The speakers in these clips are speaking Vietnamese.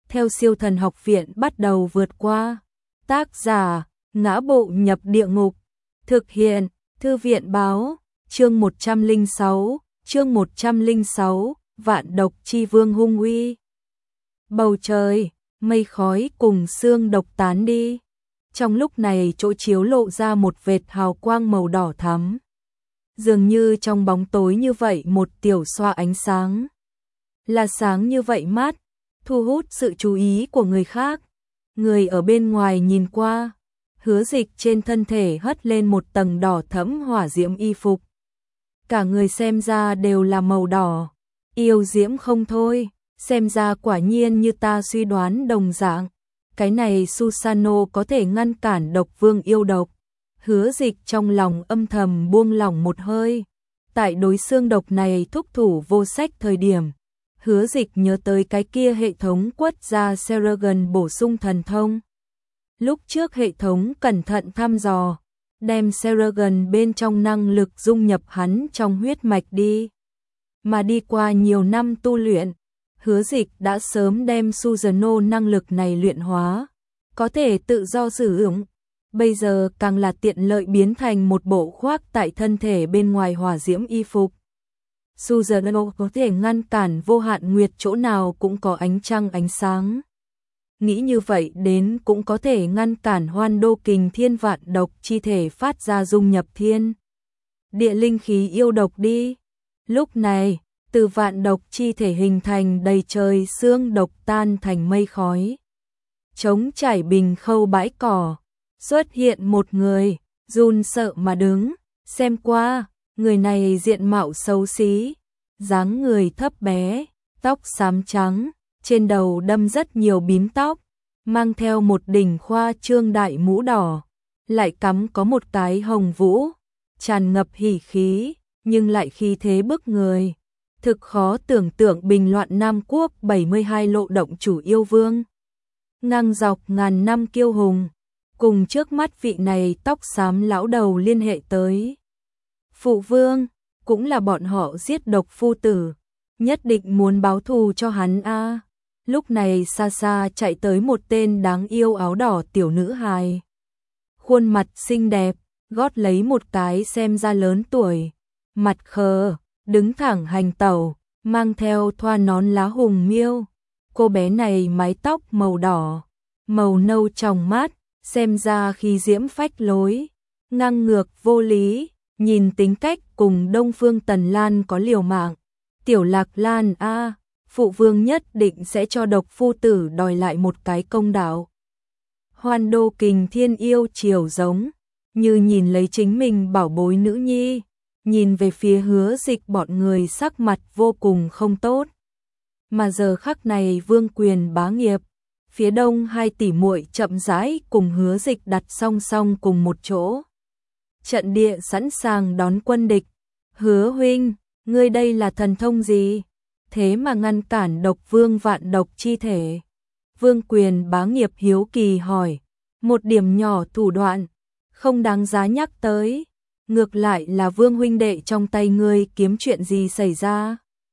theo Siêu Thần Học Viện bắt đầu vượt qua. Tác giả: Ngã Bộ Nhập Địa Ngục. Thực hiện: Thư viện báo. Chương 106, Vạn Độc Chi Vương hung uy. Bầu trời, mây khói cùng sương độc tán đi. Trong lúc này chỗ chiếu lộ ra một vệt hào quang màu đỏ thắm. Dường như trong bóng tối như vậy một tiểu xoa ánh sáng. Là sáng như vậy mát, thu hút sự chú ý của người khác. Người ở bên ngoài nhìn qua, Hứa Dịch trên thân thể hất lên một tầng đỏ thẫm hỏa diễm y phục. Cả người xem ra đều là màu đỏ, yêu diễm không thôi, xem ra quả nhiên như ta suy đoán đồng dạng. Cái này Susano có thể ngăn cản độc vương yêu độc. Hứa Dịch trong lòng âm thầm buông lỏng một hơi. Tại đối xương độc này thúc thủ vô sách thời điểm, Hứa Dịch nhớ tới cái kia hệ thống quất ra Seragon bổ sung thần thông. Lúc trước hệ thống cẩn thận thăm dò, đem Seragon bên trong năng lực dung nhập hắn trong huyết mạch đi. Mà đi qua nhiều năm tu luyện, Hứa Dịch đã sớm đem Susano năng lực này luyện hóa, có thể tự do sử dụng. Bây giờ càng là tiện lợi biến thành một bộ khoác tại thân thể bên ngoài hỏa diễm y phục. Susano có thể ngăn cản vô hạn nguyệt, chỗ nào cũng có ánh trăng ánh sáng. Nghĩ như vậy đến cũng có thể ngăn cản Hoan Đô Kình Thiên vạn độc chi thể phát ra dung nhập thiên địa linh khí yêu độc đi. Lúc này, từ vạn độc chi thể hình thành đầy trời xương độc tan thành mây khói. Trống trải bình khâu bãi cỏ, xuất hiện một người, run sợ mà đứng, xem qua, người này diện mạo xấu xí, dáng người thấp bé, tóc xám trắng, trên đầu đâm rất nhiều bím tóc, mang theo một đỉnh khoa trương đại mũ đỏ, lại cắm có một cái hồng vũ, tràn ngập hỉ khí, nhưng lại khí thế bức người. Thực khó tưởng tượng bình loạn Nam Quốc 72 lộ động chủ yêu vương. Ngang dọc ngàn năm kiêu hùng, cùng trước mắt vị này tóc xám lão đầu liên hệ tới. Phụ vương, cũng là bọn họ giết độc phu tử, nhất định muốn báo thù cho hắn a. Lúc này xa xa chạy tới một tên đáng yêu áo đỏ tiểu nữ hài. Khuôn mặt xinh đẹp, gót lấy một cái xem ra lớn tuổi, mặt khờ, đứng thẳng hành tẩu, mang theo thoa nón lá hùng miêu. Cô bé này mái tóc màu đỏ, màu nâu trong mát, xem ra khi diễm phách lối, ngang ngược vô lý, nhìn tính cách cùng Đông Phương Tần Lan có liều mạng. Tiểu Lạc Lan a, phụ vương nhất định sẽ cho độc phu tử đòi lại một cái công đạo. Hoan Đô Kình Thiên yêu chiều giống, như nhìn lấy chính mình bảo bối nữ nhi, nhìn về phía Hứa Dịch bọn người sắc mặt vô cùng không tốt. Mà giờ khắc này Vương Quyền Bá Nghiệp, phía đông hai tỷ muội chậm rãi cùng Hứa Dịch đặt song song cùng một chỗ. Trận địa sẵn sàng đón quân địch. Hứa huynh, ngươi đây là thần thông gì? Thế mà ngăn cản độc vương vạn độc chi thể. Vương Quyền Bá Nghiệp hiếu kỳ hỏi. Một điểm nhỏ thủ đoạn, không đáng giá nhắc tới. Ngược lại là Vương huynh đệ trong tay ngươi kiếm chuyện gì xảy ra?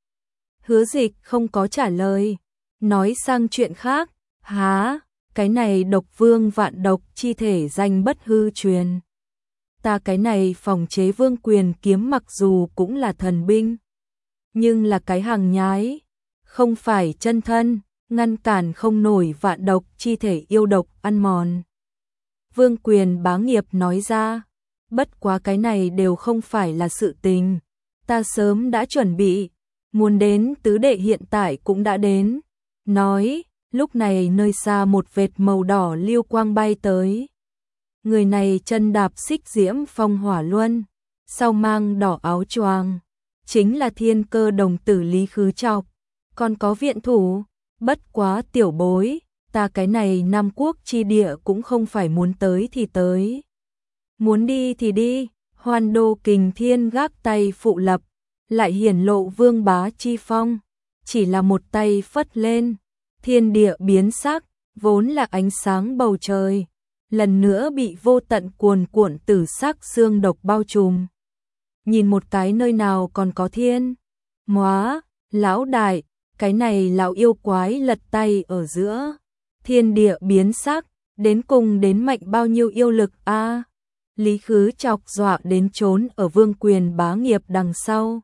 Hứa Dịch không có trả lời, nói sang chuyện khác. Há, cái này độc vương vạn độc chi thể danh bất hư truyền. Ta cái này phòng chế vương quyền kiếm mặc dù cũng là thần binh, nhưng là cái hàng nhái, không phải chân thân, ngăn cản không nổi vạn độc chi thể yêu độc ăn mòn. Vương Quyền Bá Nghiệp nói ra, bất quá cái này đều không phải là sự tình, ta sớm đã chuẩn bị, muốn đến tứ đệ hiện tại cũng đã đến. Nói, lúc này nơi xa một vệt màu đỏ lưu quang bay tới. Người này chân đạp xích diễm phong hỏa luân, sau mang đỏ áo choàng, chính là Thiên Cơ đồng tử Lý Khứ Trọc. Còn có viện thủ, bất quá tiểu bối, ta cái này Nam Quốc chi địa cũng không phải muốn tới thì tới, muốn đi thì đi. Hoan Đô Kình Thiên gác tay phụ lập, lại hiển lộ vương bá chi phong, chỉ là một tay phất lên, thiên địa biến sắc, vốn là ánh sáng bầu trời, lần nữa bị vô tận cuồn cuộn tử sắc xương độc bao trùm. Nhìn một cái nơi nào còn có thiên, móa, lão đại, cái này lão yêu quái lật tay ở giữa, thiên địa biến sắc, đến cùng đến mạnh bao nhiêu yêu lực a. Lý Khứ chọc dọa đến trốn ở Vương Quyền Bá Nghiệp đằng sau.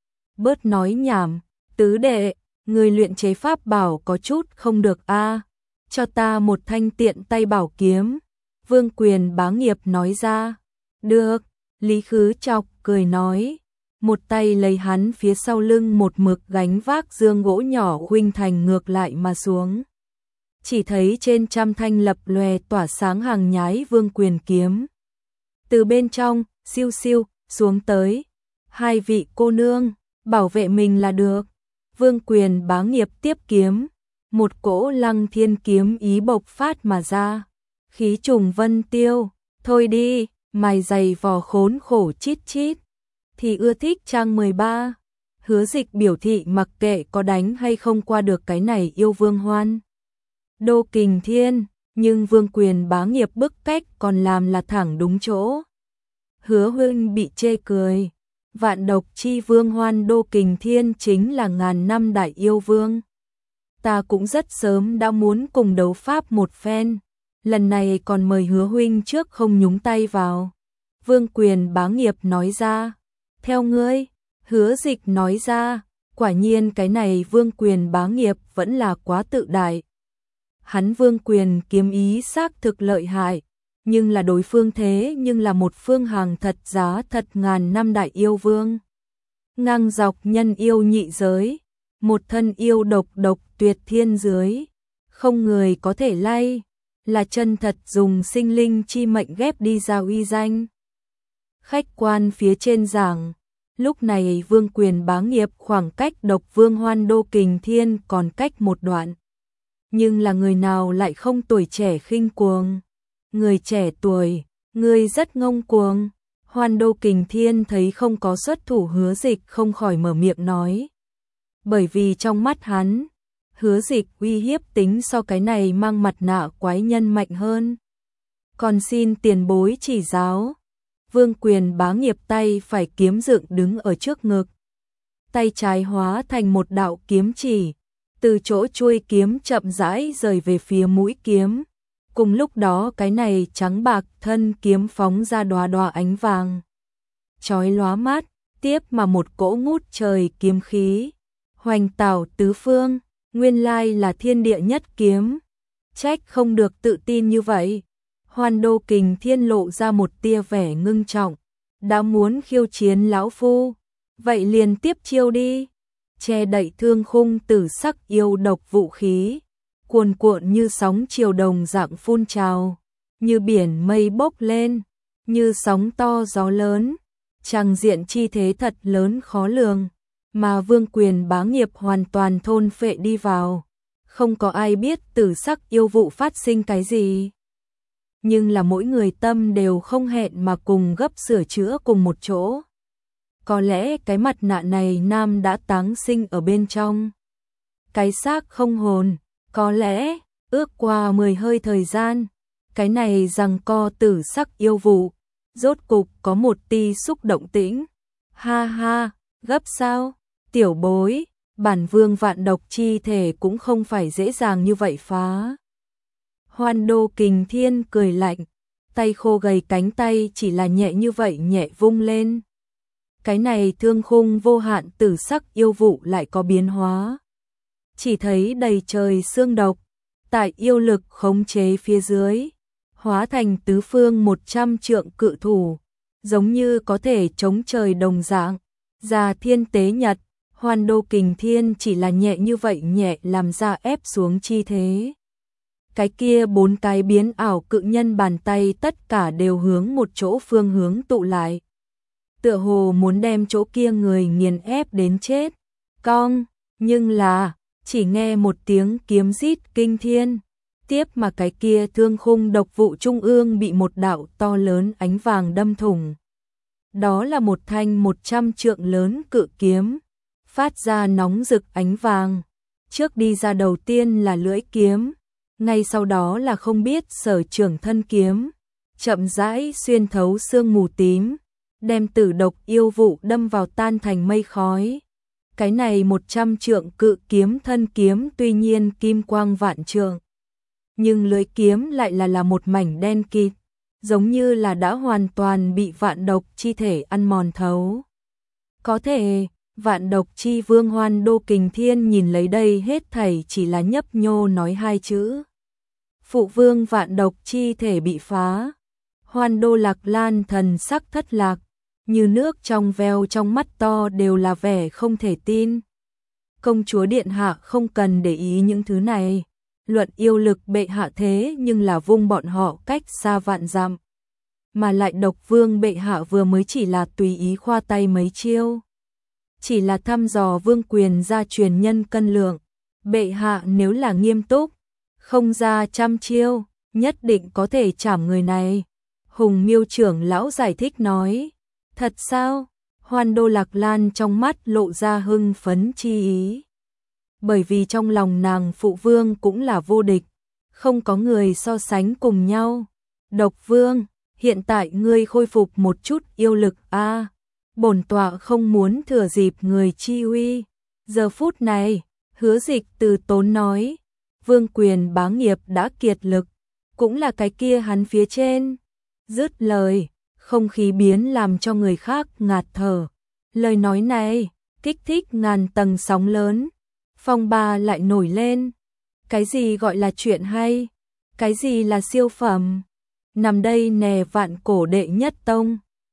Bớt nói nhảm, tứ đệ, người luyện chế pháp bảo có chút không được a, cho ta một thanh tiện tay bảo kiếm. Vương Quyền Bá Nghiệp nói ra. Được, Lý Khứ chọc cười nói, một tay lấy hắn phía sau lưng một mực gánh vác dương gỗ nhỏ huynh thành ngược lại mà xuống. Chỉ thấy trên trăm thanh lập lòe tỏa sáng hàng nhái vương quyền kiếm. Từ bên trong, siêu siêu, xuống tới. Hai vị cô nương, bảo vệ mình là được. Vương Quyền Bá Nghiệp tiếp kiếm. Một cỗ Lăng Thiên kiếm ý bộc phát mà ra. Khí trùng vân tiêu, thôi đi, mày dày vò khốn khổ chít chít. Thì ưa thích trang 13. Hứa Dịch biểu thị mặc kệ có đánh hay không qua được cái này yêu Vương Hoan Đô Kình Thiên, nhưng Vương Quyền Bá Nghiệp bức cách còn làm là thẳng đúng chỗ. Hứa huynh bị chê cười, vạn độc chi vương Hoan Đô Kình Thiên chính là ngàn năm đại yêu vương. Ta cũng rất sớm đã muốn cùng đấu pháp một phen, lần này còn mời Hứa huynh trước không nhúng tay vào. Vương Quyền Bá Nghiệp nói ra. Theo ngươi, Hứa Dịch nói ra, quả nhiên cái này Vương Quyền Bá Nghiệp vẫn là quá tự đại. Hắn Vương Quyền kiếm ý xác thực lợi hại, nhưng là đối phương thế nhưng là một phương hàng thật giá thật ngàn năm đại yêu vương. Ngang dọc nhân yêu nhị giới, một thân yêu độc độc tuyệt thiên dưới, không người có thể lay, là chân thật dùng sinh linh chi mệnh ghép đi ra uy danh. Khách quan phía trên giảng, lúc này Vương Quyền Bá Nghiệp khoảng cách độc vương Hoan Đô Kình Thiên còn cách một đoạn. Nhưng là người nào lại không tuổi trẻ khinh cuồng. Người trẻ tuổi, người rất ngông cuồng. Hoan Đô Kình Thiên thấy không có xuất thủ Hứa Dịch không khỏi mở miệng nói. Bởi vì trong mắt hắn, Hứa Dịch uy hiếp tính so cái này mang mặt nạ quái nhân mạnh hơn. Còn xin tiền bối chỉ giáo. Vương Quyền Bá Nghiệp tay phải kiếm dựng đứng ở trước ngực. Tay trái hóa thành một đạo kiếm chỉ, từ chỗ chuôi kiếm chậm rãi rời về phía mũi kiếm. Cùng lúc đó cái này trắng bạc thân kiếm phóng ra đóa đóa ánh vàng. Chói lóa mắt, tiếp mà một cỗ ngút trời kiếm khí. Hoành tảo tứ phương, nguyên lai là thiên địa nhất kiếm. Trách không được tự tin như vậy. Hoan Đô Kình Thiên lộ ra một tia vẻ ngưng trọng. Đã muốn khiêu chiến lão phu, vậy liền tiếp chiêu đi. Che đậy thương khung tử sắc yêu độc vũ khí, cuồn cuộn như sóng chiều đồng dạng phun trào, như biển mây bốc lên, như sóng to gió lớn, tràng diện chi thế thật lớn khó lường, mà Vương Quyền Bá Nghiệp hoàn toàn thôn phệ đi vào. Không có ai biết tử sắc yêu vụ phát sinh cái gì. Nhưng là mỗi người tâm đều không hẹn mà cùng gấp sửa chữa cùng một chỗ. Có lẽ cái mặt nạ này nam đã táng sinh ở bên trong. Cái xác không hồn, có lẽ ước qua 10 hơi thời gian, cái này giằng co tử sắc yêu vụ, rốt cục có một ti xúc động tĩnh. Ha ha, gấp sao? Tiểu bối, bản vương vạn độc chi thể cũng không phải dễ dàng như vậy phá. Hoan Đô Kình Thiên cười lạnh, tay khô gầy cánh tay chỉ là nhẹ như vậy nhẹ vung lên. Cái này thương khung vô hạn tử sắc yêu vụ lại có biến hóa. Chỉ thấy đầy trời xương độc, tại yêu lực khống chế phía dưới, hóa thành tứ phương 100 trượng cự thủ, giống như có thể chống trời đồng dạng. Già thiên tế nhật, Hoan Đô Kình Thiên chỉ là nhẹ như vậy nhẹ làm ra ép xuống chi thế. Cái kia 4 cái biến ảo cự nhân bàn tay tất cả đều hướng một chỗ phương hướng tụ lại. Tựa hồ muốn đem chỗ kia người nghiền ép đến chết. Cong, nhưng là, chỉ nghe một tiếng kiếm rít kinh thiên. Tiếp mà cái kia thương khung độc vụ trung ương bị một đạo to lớn ánh vàng đâm thủng. Đó là một thanh 100 trượng lớn cự kiếm, phát ra nóng rực ánh vàng. Trước đi ra đầu tiên là lưỡi kiếm, ngay sau đó là không biết sở trưởng thân kiếm, chậm rãi xuyên thấu sương mù tím, đem tử độc yêu vụ đâm vào tan thành mây khói. Cái này 100 trượng cự kiếm thân kiếm tuy nhiên kim quang vạn trượng, nhưng lưỡi kiếm lại là một mảnh đen kịt, giống như là đã hoàn toàn bị vạn độc chi thể ăn mòn thấu. Có thể, vạn độc chi vương Hoan Đô Kình Thiên nhìn lấy đây hết thảy chỉ là nhấp nhô nói hai chữ. Phụ vương vạn độc chi thể bị phá. Hoan Đô Lạc Lan thần sắc thất lạc, như nước trong veo trong mắt to đều là vẻ không thể tin. Công chúa điện hạ không cần để ý những thứ này. Luận yêu lực bệ hạ thế nhưng là vung bọn họ cách xa vạn dặm. Mà lại độc vương bệ hạ vừa mới chỉ là tùy ý khoa tay mấy chiêu. Chỉ là thăm dò vương quyền gia truyền nhân cân lượng. Bệ hạ nếu là nghiêm túc, không ra trăm chiêu, nhất định có thể trảm người này. Hùng Miêu trưởng lão giải thích nói. Thật sao? Hoan Đô Lạc Lan trong mắt lộ ra hưng phấn chi ý. Bởi vì trong lòng nàng phụ vương cũng là vô địch, không có người so sánh cùng nhau. Độc vương, hiện tại ngươi khôi phục một chút yêu lực a. Bổn tọa không muốn thừa dịp người chi uy. Giờ phút này, Hứa Dịch từ tốn nói, vương quyền bá nghiệp đã kiệt lực, cũng là cái kia hắn phía trên. Dứt lời, không khí biến làm cho người khác ngạt thở. Lời nói này, kích thích ngàn tầng sóng lớn. Phong ba lại nổi lên. Cái gì gọi là chuyện hay? Cái gì là siêu phẩm? Nằm đây nè vạn cổ đệ nhất tông.